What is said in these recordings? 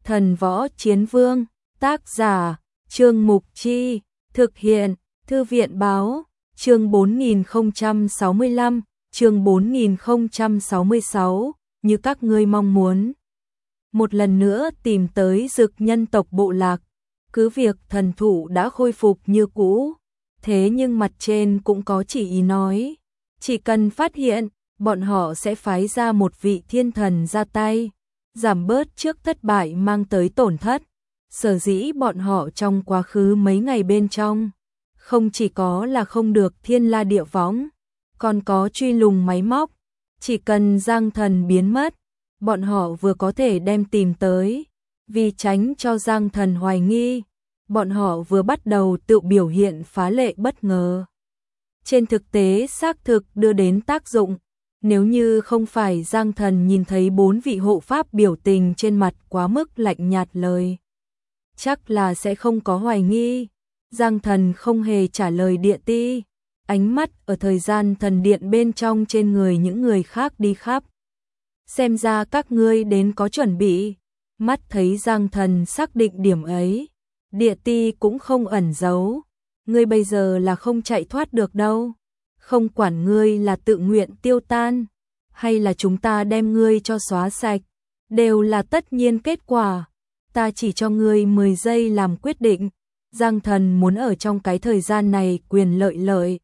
Thần Võ Chiến Vương, tác giả, Trương Mục Chi, thực hiện, Thư viện Báo, chương 4065, chương 4066, như các ngươi mong muốn. Một lần nữa tìm tới Dực nhân tộc bộ lạc, cứ việc thần thụ đã khôi phục như cũ, thế nhưng mặt trên cũng có chỉ ý nói, chỉ cần phát hiện, bọn họ sẽ phái ra một vị thiên thần ra tay, giảm bớt trước thất bại mang tới tổn thất. Sở dĩ bọn họ trong quá khứ mấy ngày bên trong, không chỉ có là không được thiên la địa võng, còn có truy lùng máy móc, chỉ cần Giang Thần biến mất, bọn họ vừa có thể đem tìm tới, vì tránh cho Giang Thần hoài nghi, bọn họ vừa bắt đầu tự biểu hiện phá lệ bất ngờ. Trên thực tế xác thực đưa đến tác dụng, nếu như không phải Giang Thần nhìn thấy 4 vị hộ pháp biểu tình trên mặt quá mức lạnh nhạt lời, chắc là sẽ không có hoài nghi. Giang Thần không hề trả lời Địa Ti, ánh mắt ở thời gian thần điện bên trong trên người những người khác đi khắp. Xem ra các ngươi đến có chuẩn bị. Mắt thấy Giang Thần xác định điểm ấy, Địa Ti cũng không ẩn giấu. Ngươi bây giờ là không chạy thoát được đâu. Không quản ngươi là tự nguyện tiêu tan, hay là chúng ta đem ngươi cho xóa sạch, đều là tất nhiên kết quả. Ta chỉ cho ngươi 10 giây làm quyết định. Giang Thần muốn ở trong cái thời gian này quyền lợi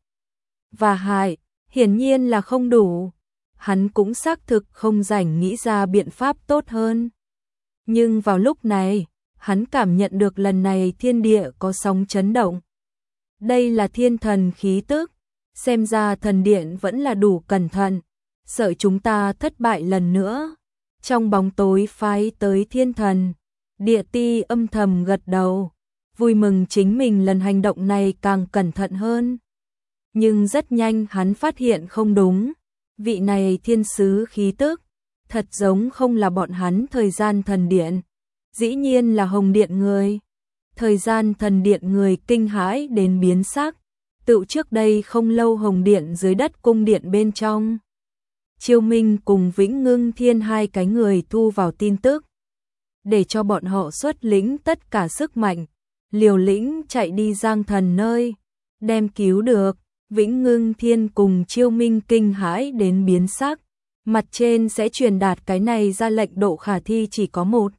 và hại, hiển nhiên là không đủ. Hắn cũng xác thực không rảnh nghĩ ra biện pháp tốt hơn. Nhưng vào lúc này, hắn cảm nhận được lần này thiên địa có sóng chấn động. Đây là thiên thần khí tức, xem ra thần điện vẫn là đủ cẩn thận, sợ chúng ta thất bại lần nữa. Trong bóng tối phái tới thiên thần, Địa Ti âm thầm gật đầu, vui mừng chính mình lần hành động này càng cẩn thận hơn. Nhưng rất nhanh hắn phát hiện không đúng, vị này thiên sứ khí tức, thật giống không là bọn hắn thời gian thần điện, dĩ nhiên là Hồng Điện người. Thời gian thần điện người kinh hãi đến biến sắc, tự trước đây không lâu Hồng Điện dưới đất cung điện bên trong. Chiêu Minh cùng Vĩnh Ngưng Thiên hai cái người thu vào tin tức, để cho bọn họ xuất lĩnh tất cả sức mạnh, liều lĩnh chạy đi Giang Thần nơi, đem cứu được. Vĩnh Ngưng Thiên cùng Chiêu Minh kinh hãi đến biến sắc, mặt trên sẽ truyền đạt cái này ra lệnh độ khả thi chỉ có một.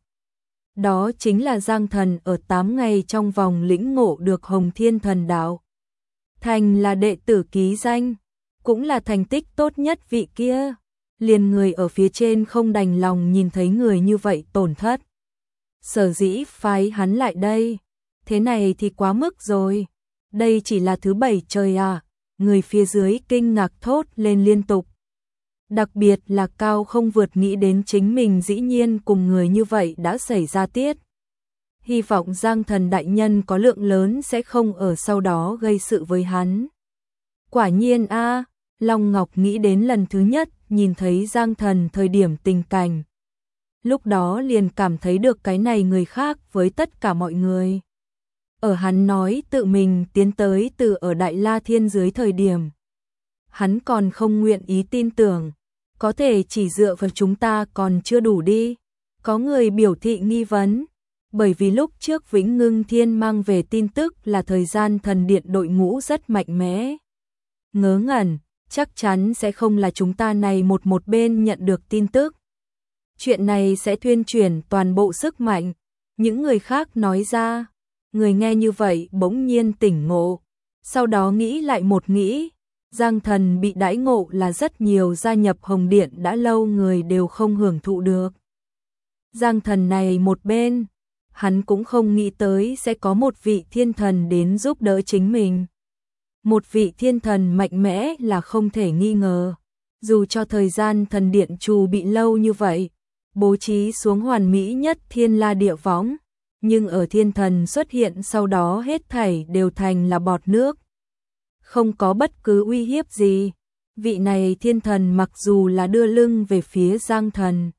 Đó chính là Giang Thần ở 8 ngày trong vòng lĩnh ngộ được Hồng Thiên Thần Đạo. Thành là đệ tử ký danh, cũng là thành tích tốt nhất vị kia. Liền người ở phía trên không đành lòng nhìn thấy người như vậy tổn thất. Sở dĩ phái hắn lại đây, thế này thì quá mức rồi. Đây chỉ là thứ 7 trời à, người phía dưới kinh ngạc thốt lên liên tục. Đặc biệt là Cao không vượt nghĩ đến chính mình dĩ nhiên cùng người như vậy đã xảy ra tiết. Hy vọng Giang Thần đại nhân có lượng lớn sẽ không ở sau đó gây sự với hắn. Quả nhiên a, Long Ngọc nghĩ đến lần thứ nhất nhìn thấy Giang Thần thời điểm tình cảnh. Lúc đó liền cảm thấy được cái này người khác với tất cả mọi người. Ở hắn nói tự mình tiến tới từ ở Đại La Thiên dưới thời điểm, hắn còn không nguyện ý tin tưởng, có thể chỉ dựa vào chúng ta còn chưa đủ đi. Có người biểu thị nghi vấn, bởi vì lúc trước Vĩnh Ngưng Thiên mang về tin tức là thời gian thần điện đội ngũ rất mạnh mẽ. Ngớ ngẩn, chắc chắn sẽ không là chúng ta này một bên nhận được tin tức. Chuyện này sẽ thuyên chuyển toàn bộ sức mạnh, những người khác nói ra. Người nghe như vậy bỗng nhiên tỉnh ngộ, sau đó nghĩ lại một nghĩ, Giang Thần bị đãi ngộ là rất nhiều gia nhập Hồng Điện đã lâu người đều không hưởng thụ được. Giang Thần này một bên, hắn cũng không nghĩ tới sẽ có một vị thiên thần đến giúp đỡ chính mình. Một vị thiên thần mạnh mẽ là không thể nghi ngờ, dù cho thời gian thần điện trù bị lâu như vậy, bố trí xuống hoàn mỹ nhất thiên la địa võng. Nhưng ở thiên thần xuất hiện sau đó hết thảy đều thành là bọt nước. Không có bất cứ uy hiếp gì. Vị này thiên thần mặc dù là đưa lưng về phía Giang Thần,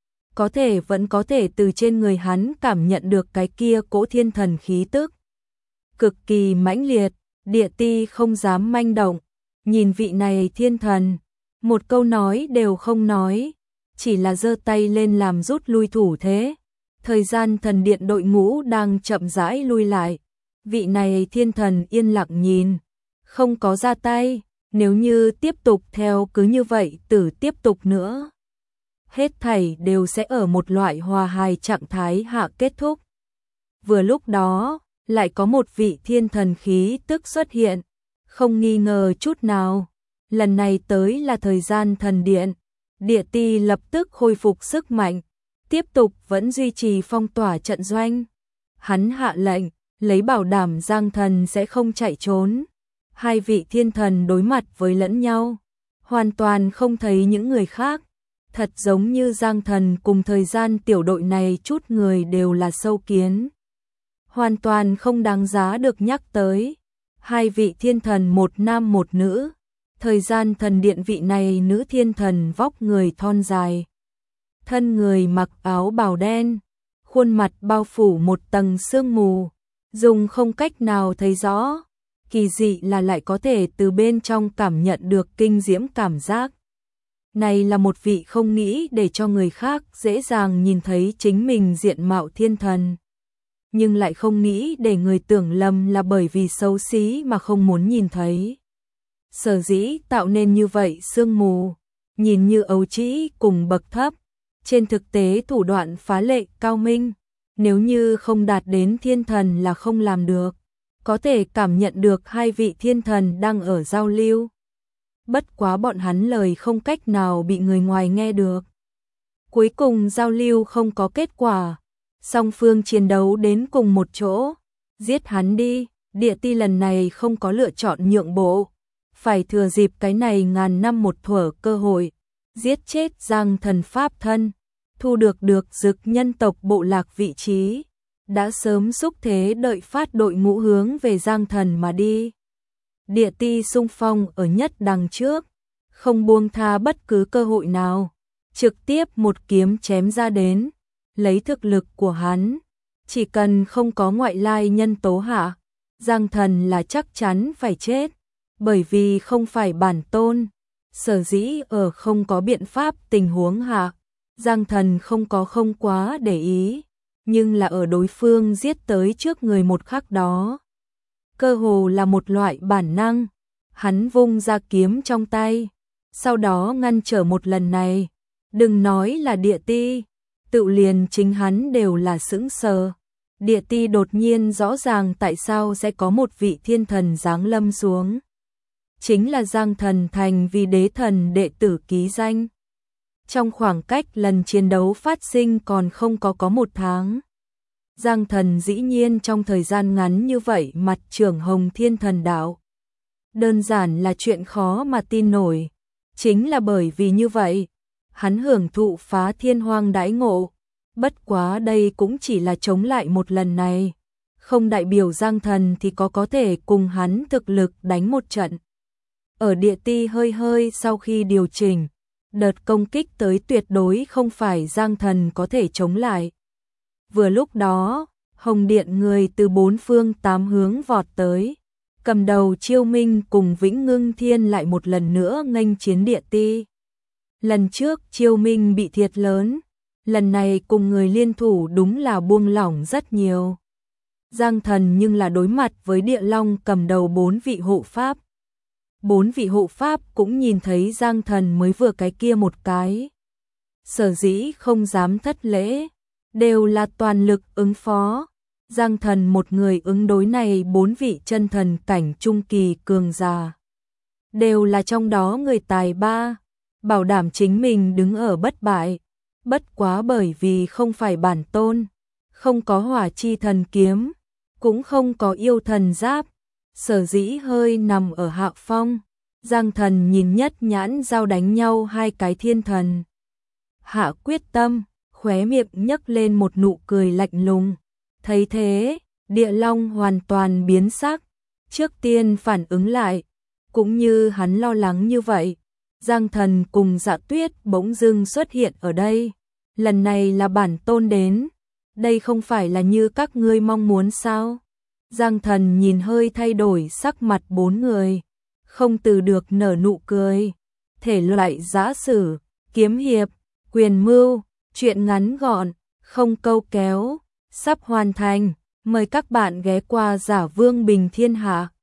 vẫn có thể từ trên người hắn cảm nhận được cái kia cỗ thiên thần khí tức. Cực kỳ mãnh liệt, Địa Ti không dám manh động. Nhìn vị này thiên thần, một câu nói đều không nói, chỉ là giơ tay lên làm rút lui thủ thế. Thời gian thần điện đội ngũ đang chậm rãi lui lại. Vị này thiên thần yên lặng nhìn, không có ra tay, nếu như tiếp tục theo cứ như vậy tử tiếp tục nữa. Hết thảy đều sẽ ở một loại hòa hài trạng thái hạ kết thúc. Vừa lúc đó, lại có một vị thiên thần khí tức xuất hiện, không nghi ngờ chút nào. Lần này tới là thời gian thần điện, địa ti lập tức khôi phục sức mạnh, tiếp tục vẫn duy trì phong tỏa trận doanh. Hắn hạ lệnh, lấy bảo đảm Giang Thần sẽ không chạy trốn. Hai vị thiên thần đối mặt với lẫn nhau, hoàn toàn không thấy những người khác. Thật giống như Giang Thần cùng thời gian tiểu đội này chút người đều là sâu kiến. Hoàn toàn không đáng giá được nhắc tới. Hai vị thiên thần một nam một nữ. Thời gian thần điện vị này nữ thiên thần vóc người thon dài. Thân người mặc áo bào đen. Khuôn mặt bao phủ một tầng sương mù. Dùng không cách nào thấy rõ. Kỳ dị là lại có thể từ bên trong cảm nhận được kinh diễm cảm giác. Này là một vị không nghĩ để cho người khác dễ dàng nhìn thấy chính mình diện mạo thiên thần. Nhưng lại không nghĩ để người tưởng lầm là bởi vì xấu xí mà không muốn nhìn thấy. Sở dĩ tạo nên như vậy sương mù, nhìn như ấu trĩ cùng bậc thấp, trên thực tế thủ đoạn phá lệ cao minh, nếu như không đạt đến thiên thần là không làm được. Có thể cảm nhận được hai vị thiên thần đang ở giao lưu. Bất quá bọn hắn lời không cách nào bị người ngoài nghe được. Cuối cùng giao lưu không có kết quả, song phương chiến đấu đến cùng một chỗ. Giết hắn đi, địa ti lần này không có lựa chọn nhượng bộ. Phải thừa dịp cái này ngàn năm một thuở cơ hội, giết chết Giang Thần pháp thân, thu được Dực nhân tộc bộ lạc vị trí. Đã sớm xúc thế đợi phát đội ngũ hướng về Giang Thần mà đi. Địa ti xung phong ở nhất đằng trước, không buông tha bất cứ cơ hội nào, trực tiếp một kiếm chém ra đến. Lấy thực lực của hắn, chỉ cần không có ngoại lai nhân tố hạ, Giang Thần là chắc chắn phải chết, bởi vì không phải bản tôn. Sở dĩ ở không có biện pháp tình huống hạ, Giang Thần không quá để ý. Nhưng là ở đối phương giết tới trước người một khắc đó, cơ hồ là một loại bản năng, hắn vung ra kiếm trong tay, sau đó ngăn trở một lần này. Đừng nói là địa ti, tự liền chính hắn đều là sững sờ. Địa ti đột nhiên rõ ràng tại sao sẽ có một vị thiên thần giáng lâm xuống. Chính là Giang Thần thành vì đế thần đệ tử ký danh. Trong khoảng cách lần chiến đấu phát sinh còn không có một tháng, Giang Thần dĩ nhiên trong thời gian ngắn như vậy mặt trưởng Hồng Thiên Thần Đạo. Đơn giản là chuyện khó mà tin nổi. Chính là bởi vì như vậy, hắn hưởng thụ phá thiên hoang đãi ngộ. Bất quá đây cũng chỉ là chống lại một lần này, không đại biểu Giang Thần thì có thể cùng hắn thực lực đánh một trận. Ở địa ti hơi sau khi điều chỉnh, đợt công kích tới tuyệt đối không phải Giang Thần có thể chống lại. Vừa lúc đó, Hồng Điện người từ bốn phương tám hướng vọt tới, cầm đầu Chiêu Minh cùng Vĩnh Ngưng Thiên lại một lần nữa nghênh chiến địa ti. Lần trước Chiêu Minh bị thiệt lớn, lần này cùng người liên thủ đúng là buông lỏng rất nhiều. Giang Thần nhưng là đối mặt với Địa Long cầm đầu 4 vị hộ pháp. 4 vị hộ pháp cũng nhìn thấy Giang Thần mới vừa cái kia một cái. Sở dĩ không dám thất lễ, đều là toàn lực ứng phó. Giang Thần một người ứng đối này 4 vị chân thần cảnh trung kỳ cường giả. Đều là trong đó người tài ba, bảo đảm chính mình đứng ở bất bại. Bất quá bởi vì không phải bản tôn, không có hỏa chi thần kiếm, cũng không có yêu thần giáp, sở dĩ hơi nằm ở hạ phong. Giang Thần nhìn nhất nhãn giao đánh nhau hai cái thiên thần. Hạ quyết tâm, khóe miệng nhấc lên một nụ cười lạnh lùng. Thấy thế, Địa Long hoàn toàn biến sắc, trước tiên phản ứng lại, cũng như hắn lo lắng như vậy. Giang Thần cùng Dạ Tuyết bỗng dưng xuất hiện ở đây. Lần này là bản tôn đến, đây không phải là như các ngươi mong muốn sao? Giang Thần nhìn hơi thay đổi sắc mặt 4 người, không từ được nở nụ cười. Thể loại giã sử, kiếm hiệp, quyền mưu, chuyện ngắn gọn, không câu kéo, sắp hoàn thành. Mời các bạn ghé qua Giả Vương Bình Thiên Hạ.